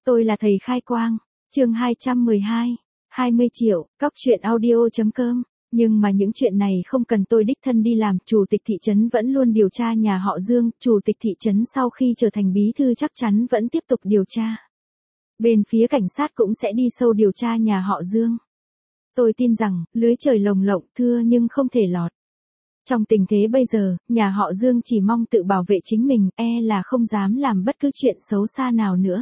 Tôi là thầy khai quang. Chương 212. 20 triệu, cóc truyện audio.com. Nhưng mà những chuyện này không cần tôi đích thân đi làm, chủ tịch thị trấn vẫn luôn điều tra nhà họ Dương, chủ tịch thị trấn sau khi trở thành bí thư chắc chắn vẫn tiếp tục điều tra. Bên phía cảnh sát cũng sẽ đi sâu điều tra nhà họ Dương. Tôi tin rằng, lưới trời lồng lộng thưa nhưng không thể lọt. Trong tình thế bây giờ, nhà họ Dương chỉ mong tự bảo vệ chính mình, là không dám làm bất cứ chuyện xấu xa nào nữa.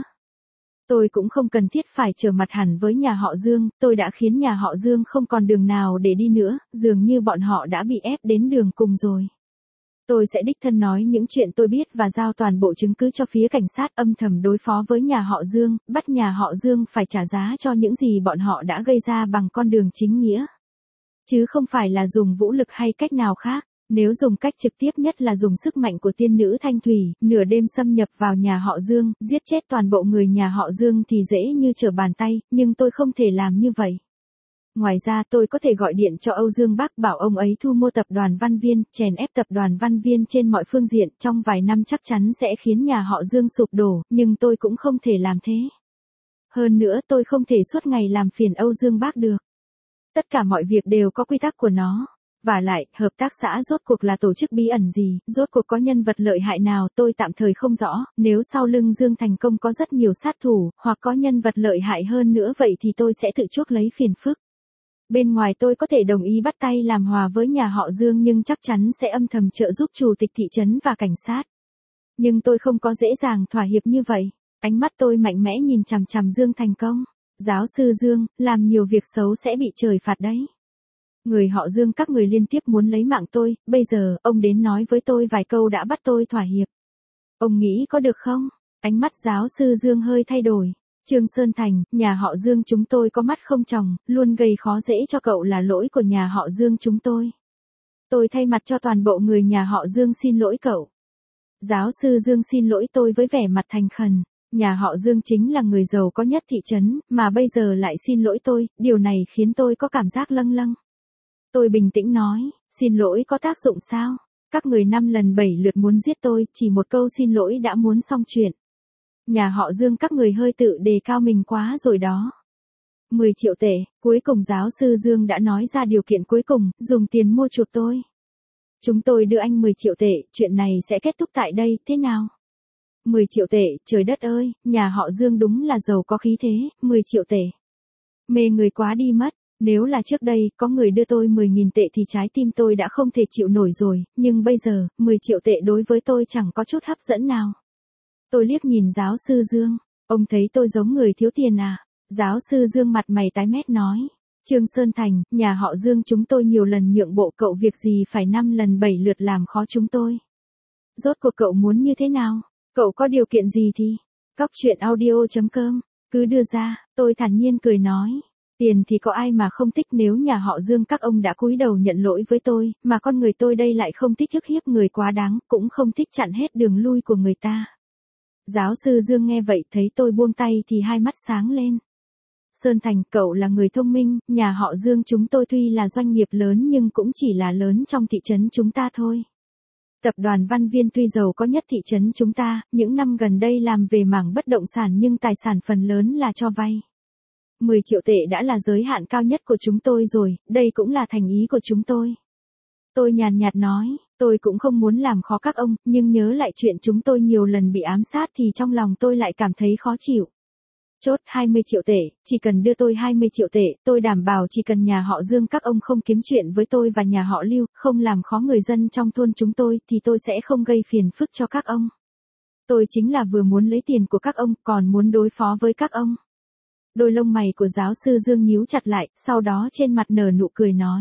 Tôi cũng không cần thiết phải trở mặt hẳn với nhà họ Dương, tôi đã khiến nhà họ Dương không còn đường nào để đi nữa, dường như bọn họ đã bị ép đến đường cùng rồi. Tôi sẽ đích thân nói những chuyện tôi biết và giao toàn bộ chứng cứ cho phía cảnh sát, âm thầm đối phó với nhà họ Dương, bắt nhà họ Dương phải trả giá cho những gì bọn họ đã gây ra bằng con đường chính nghĩa. Chứ không phải là dùng vũ lực hay cách nào khác. Nếu dùng cách trực tiếp nhất là dùng sức mạnh của tiên nữ Thanh Thủy, nửa đêm xâm nhập vào nhà họ Dương, giết chết toàn bộ người nhà họ Dương thì dễ như trở bàn tay, nhưng tôi không thể làm như vậy. Ngoài ra tôi có thể gọi điện cho Âu Dương Bắc bảo ông ấy thu mua tập đoàn Văn Viên, chèn ép tập đoàn Văn Viên trên mọi phương diện, trong vài năm chắc chắn sẽ khiến nhà họ Dương sụp đổ, nhưng tôi cũng không thể làm thế. Hơn nữa tôi không thể suốt ngày làm phiền Âu Dương Bắc được. Tất cả mọi việc đều có quy tắc của nó. Và lại, hợp tác xã rốt cuộc là tổ chức bí ẩn gì, rốt cuộc có nhân vật lợi hại nào tôi tạm thời không rõ, nếu sau lưng Dương Thành Công có rất nhiều sát thủ, hoặc có nhân vật lợi hại hơn nữa vậy thì tôi sẽ tự chuốc lấy phiền phức. Bên ngoài tôi có thể đồng ý bắt tay làm hòa với nhà họ Dương nhưng chắc chắn sẽ âm thầm trợ giúp chủ tịch thị trấn và cảnh sát. Nhưng tôi không có dễ dàng thỏa hiệp như vậy. Ánh mắt tôi mạnh mẽ nhìn chằm chằm Dương Thành Công. Giáo sư Dương, làm nhiều việc xấu sẽ bị trời phạt đấy. Người họ Dương các người liên tiếp muốn lấy mạng tôi, bây giờ, ông đến nói với tôi vài câu đã bắt tôi thỏa hiệp. Ông nghĩ có được không? Ánh mắt giáo sư Dương hơi thay đổi. Trương Sơn Thành, nhà họ Dương chúng tôi có mắt không tròng, luôn gây khó dễ cho cậu là lỗi của nhà họ Dương chúng tôi. Tôi thay mặt cho toàn bộ người nhà họ Dương xin lỗi cậu. Giáo sư Dương xin lỗi tôi với vẻ mặt thành khẩn. Nhà họ Dương chính là người giàu có nhất thị trấn, mà bây giờ lại xin lỗi tôi, điều này khiến tôi có cảm giác lâng lâng. Tôi bình tĩnh nói, xin lỗi có tác dụng sao? Các người 5 lần 7 lượt muốn giết tôi, chỉ một câu xin lỗi đã muốn xong chuyện. Nhà họ Dương các người hơi tự đề cao mình quá rồi đó. 10 triệu tệ, cuối cùng giáo sư Dương đã nói ra điều kiện cuối cùng, dùng tiền mua chuộc tôi. Chúng tôi đưa anh 10 triệu tệ, chuyện này sẽ kết thúc tại đây, thế nào? 10 triệu tệ, trời đất ơi, nhà họ Dương đúng là giàu có khí thế, 10 triệu tệ. Mê người quá đi mất. Nếu là trước đây, có người đưa tôi 10.000 tệ thì trái tim tôi đã không thể chịu nổi rồi, nhưng bây giờ, 10 triệu tệ đối với tôi chẳng có chút hấp dẫn nào. Tôi liếc nhìn giáo sư Dương, ông thấy tôi giống người thiếu tiền à? Giáo sư Dương mặt mày tái mét nói, Trương Sơn Thành, nhà họ Dương chúng tôi nhiều lần nhượng bộ cậu việc gì phải 5 lần 7 lượt làm khó chúng tôi. Rốt cuộc cậu muốn như thế nào? Cậu có điều kiện gì thì? Cóc truyện audio.com, cứ đưa ra, tôi thản nhiên cười nói. Tiền thì có ai mà không thích nếu nhà họ Dương các ông đã cúi đầu nhận lỗi với tôi, mà con người tôi đây lại không thích ức hiếp người quá đáng, cũng không thích chặn hết đường lui của người ta. Giáo sư Dương nghe vậy thấy tôi buông tay thì hai mắt sáng lên. Sơn Thành, cậu là người thông minh, nhà họ Dương chúng tôi tuy là doanh nghiệp lớn nhưng cũng chỉ là lớn trong thị trấn chúng ta thôi. Tập đoàn Văn Viên tuy giàu có nhất thị trấn chúng ta, những năm gần đây làm về mảng bất động sản nhưng tài sản phần lớn là cho vay. 10 triệu tệ đã là giới hạn cao nhất của chúng tôi rồi, đây cũng là thành ý của chúng tôi. Tôi nhàn nhạt nói, tôi cũng không muốn làm khó các ông, nhưng nhớ lại chuyện chúng tôi nhiều lần bị ám sát thì trong lòng tôi lại cảm thấy khó chịu. Chốt 20 triệu tệ, chỉ cần đưa tôi 20 triệu tệ, tôi đảm bảo chỉ cần nhà họ Dương các ông không kiếm chuyện với tôi và nhà họ Lưu, không làm khó người dân trong thôn chúng tôi thì tôi sẽ không gây phiền phức cho các ông. Tôi chính là vừa muốn lấy tiền của các ông, còn muốn đối phó với các ông. Đôi lông mày của giáo sư Dương nhíu chặt lại, sau đó trên mặt nở nụ cười nói.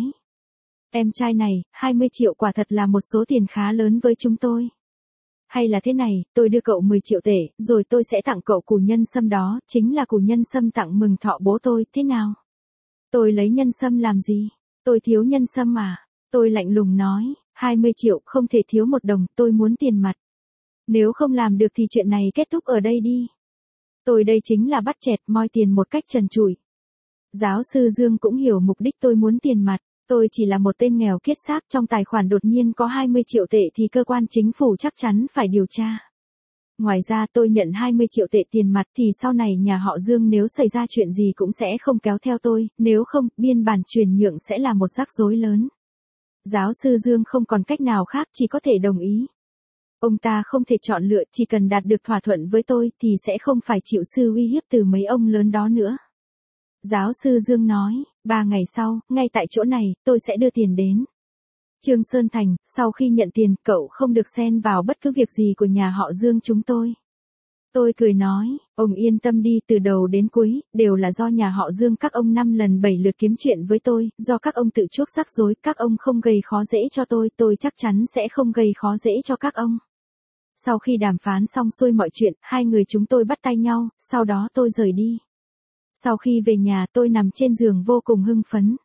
Em trai này, 20 triệu quả thật là một số tiền khá lớn với chúng tôi. Hay là thế này, tôi đưa cậu 10 triệu tệ, rồi tôi sẽ tặng cậu củ nhân sâm đó, chính là củ nhân sâm tặng mừng thọ bố tôi, thế nào? Tôi lấy nhân sâm làm gì? Tôi thiếu nhân sâm à? Tôi lạnh lùng nói, 20 triệu không thể thiếu một đồng, tôi muốn tiền mặt. Nếu không làm được thì chuyện này kết thúc ở đây đi. Tôi đây chính là bắt chẹt moi tiền một cách trần trụi. Giáo sư Dương cũng hiểu mục đích tôi muốn tiền mặt. Tôi chỉ là một tên nghèo kiết xác trong tài khoản đột nhiên có 20 triệu tệ thì cơ quan chính phủ chắc chắn phải điều tra. Ngoài ra tôi nhận 20 triệu tệ tiền mặt thì sau này nhà họ Dương nếu xảy ra chuyện gì cũng sẽ không kéo theo tôi, nếu không, biên bản chuyển nhượng sẽ là một rắc rối lớn. Giáo sư Dương không còn cách nào khác chỉ có thể đồng ý. Ông ta không thể chọn lựa, chỉ cần đạt được thỏa thuận với tôi thì sẽ không phải chịu sự uy hiếp từ mấy ông lớn đó nữa. Giáo sư Dương nói, 3 ngày sau, ngay tại chỗ này, tôi sẽ đưa tiền đến. Trương Sơn Thành, sau khi nhận tiền, cậu không được xen vào bất cứ việc gì của nhà họ Dương chúng tôi. Tôi cười nói, ông yên tâm đi, từ đầu đến cuối, đều là do nhà họ Dương các ông 5 lần 7 lượt kiếm chuyện với tôi, do các ông tự chuốc rắc rối, các ông không gây khó dễ cho tôi chắc chắn sẽ không gây khó dễ cho các ông. Sau khi đàm phán xong xuôi mọi chuyện, hai người chúng tôi bắt tay nhau, sau đó tôi rời đi. Sau khi về nhà tôi nằm trên giường vô cùng hưng phấn.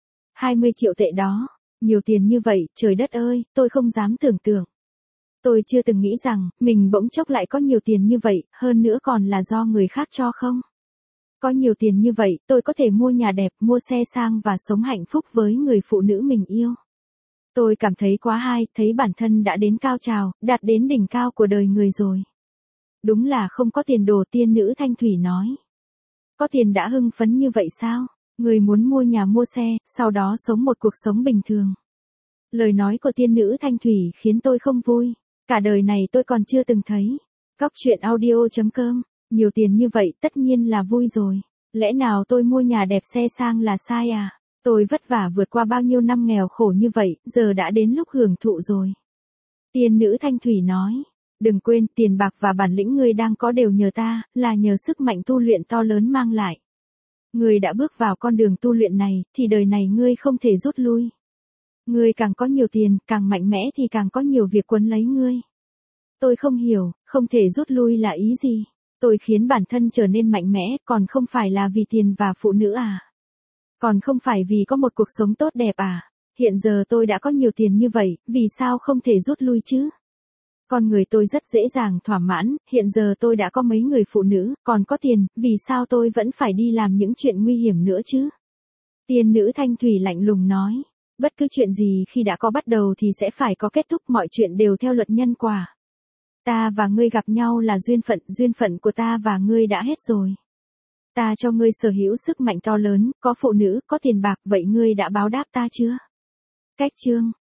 20 triệu tệ đó, nhiều tiền như vậy, trời đất ơi, tôi không dám tưởng tượng. Tôi chưa từng nghĩ rằng, mình bỗng chốc lại có nhiều tiền như vậy, hơn nữa còn là do người khác cho không. Có nhiều tiền như vậy, tôi có thể mua nhà đẹp, mua xe sang và sống hạnh phúc với người phụ nữ mình yêu. Tôi cảm thấy quá hay, thấy bản thân đã đến cao trào, đạt đến đỉnh cao của đời người rồi. Đúng là không có tiền đồ, tiên nữ Thanh Thủy nói. Có tiền đã hưng phấn như vậy sao? Người muốn mua nhà mua xe, sau đó sống một cuộc sống bình thường. Lời nói của tiên nữ Thanh Thủy khiến tôi không vui. Cả đời này tôi còn chưa từng thấy. Cóc truyện audio.com, nhiều tiền như vậy tất nhiên là vui rồi. Lẽ nào tôi mua nhà đẹp xe sang là sai à? Tôi vất vả vượt qua bao nhiêu năm nghèo khổ như vậy, giờ đã đến lúc hưởng thụ rồi. Tiên nữ Thanh Thủy nói, đừng quên tiền bạc và bản lĩnh ngươi đang có đều nhờ ta, là nhờ sức mạnh tu luyện to lớn mang lại. Ngươi đã bước vào con đường tu luyện này, thì đời này ngươi không thể rút lui. Ngươi càng có nhiều tiền, càng mạnh mẽ thì càng có nhiều việc quấn lấy ngươi. Tôi không hiểu, không thể rút lui là ý gì? Tôi khiến bản thân trở nên mạnh mẽ, còn không phải là vì tiền và phụ nữ à? Còn không phải vì có một cuộc sống tốt đẹp à? Hiện giờ tôi đã có nhiều tiền như vậy, vì sao không thể rút lui chứ? Con người tôi rất dễ dàng thỏa mãn, hiện giờ tôi đã có mấy người phụ nữ, còn có tiền, vì sao tôi vẫn phải đi làm những chuyện nguy hiểm nữa chứ? Tiên nữ Thanh Thủy lạnh lùng nói, bất cứ chuyện gì khi đã có bắt đầu thì sẽ phải có kết thúc, mọi chuyện đều theo luật nhân quả. Ta và ngươi gặp nhau là duyên phận của ta và ngươi đã hết rồi. Ta cho ngươi sở hữu sức mạnh to lớn, có phụ nữ, có tiền bạc, vậy ngươi đã báo đáp ta chưa? Cách chương